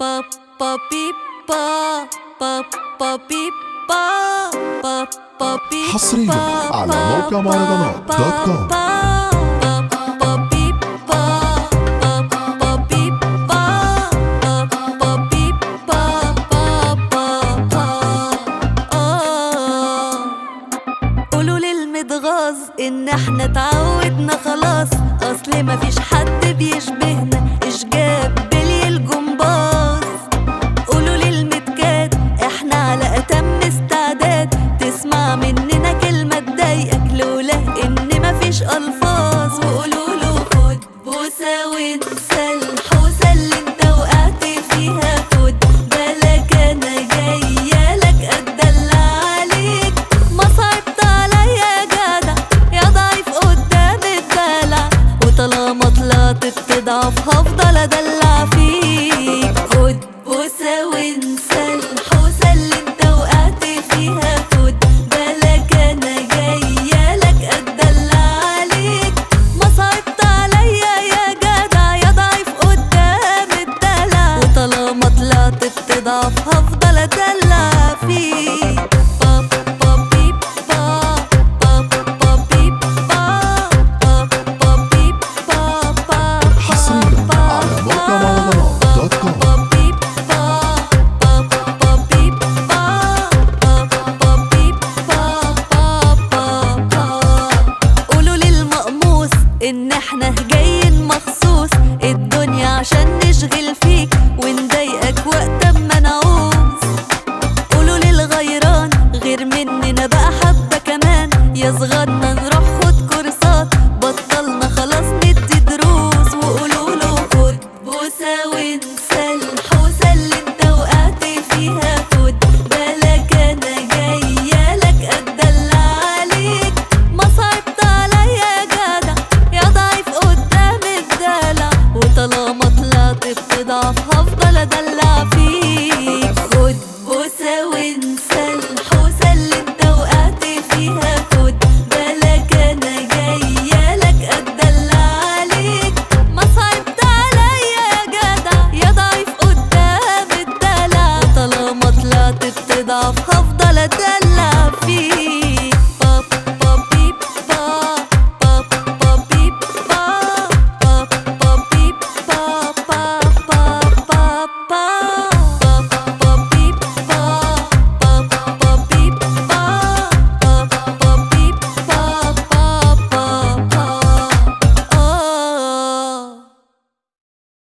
با با بيبا با با بيبا با با بيبا حصريا على موقع مهرجانات دوت كوم. قولوا للمتغاظ ان احنا اتعودنا خلاص، اصل مفيش حد بيشبهنا اشجاب بلي الجمباز. قولوا للمتكات احنا على اتم استعداد، تسمع مننا كلمة تضايقك لولا ان مفيش الفاظ. وقولوا له خد بوسة وانسى الحوسة اللي انت وقعت فيها، خد بالك انا جاية لك اتدلع عليك. ما صعبت عليا يا جدع يا ضعيف قدام الدلع، وطالما طلعت بتضعف هفضل ادلع فيك. خد بوسة وانسى الحوسة اللي انت وقعت فيها، خد بالك انا جاية لك اتدلع عليك. ما صعبت عليا يا جدع يا ضعيف قدام الدلع، وطالما طلعت بتضعف هفضل ادلع فيك. حصريا على موقع مهرجانات دوت كوم. قولوا للمقموص ان احنا جايين مخصوص الدنيا عشان نشغل فيك ونضايقك وقت ما نعوز. قولوا للغيران غير مننا بقى حبة كمان، يا صغارنا نروح خد كورسات بطلنا خلاص ندي دروس. وقولوا له خد بوسة وانسى الحوسة اللي انت وقعت فيها، خد بالك انا جاية لك اتدلع عليك. ما صعبت عليا يا جدع يا ضعيف قدام الدلع، وطالما طلعت بتضعف هفضل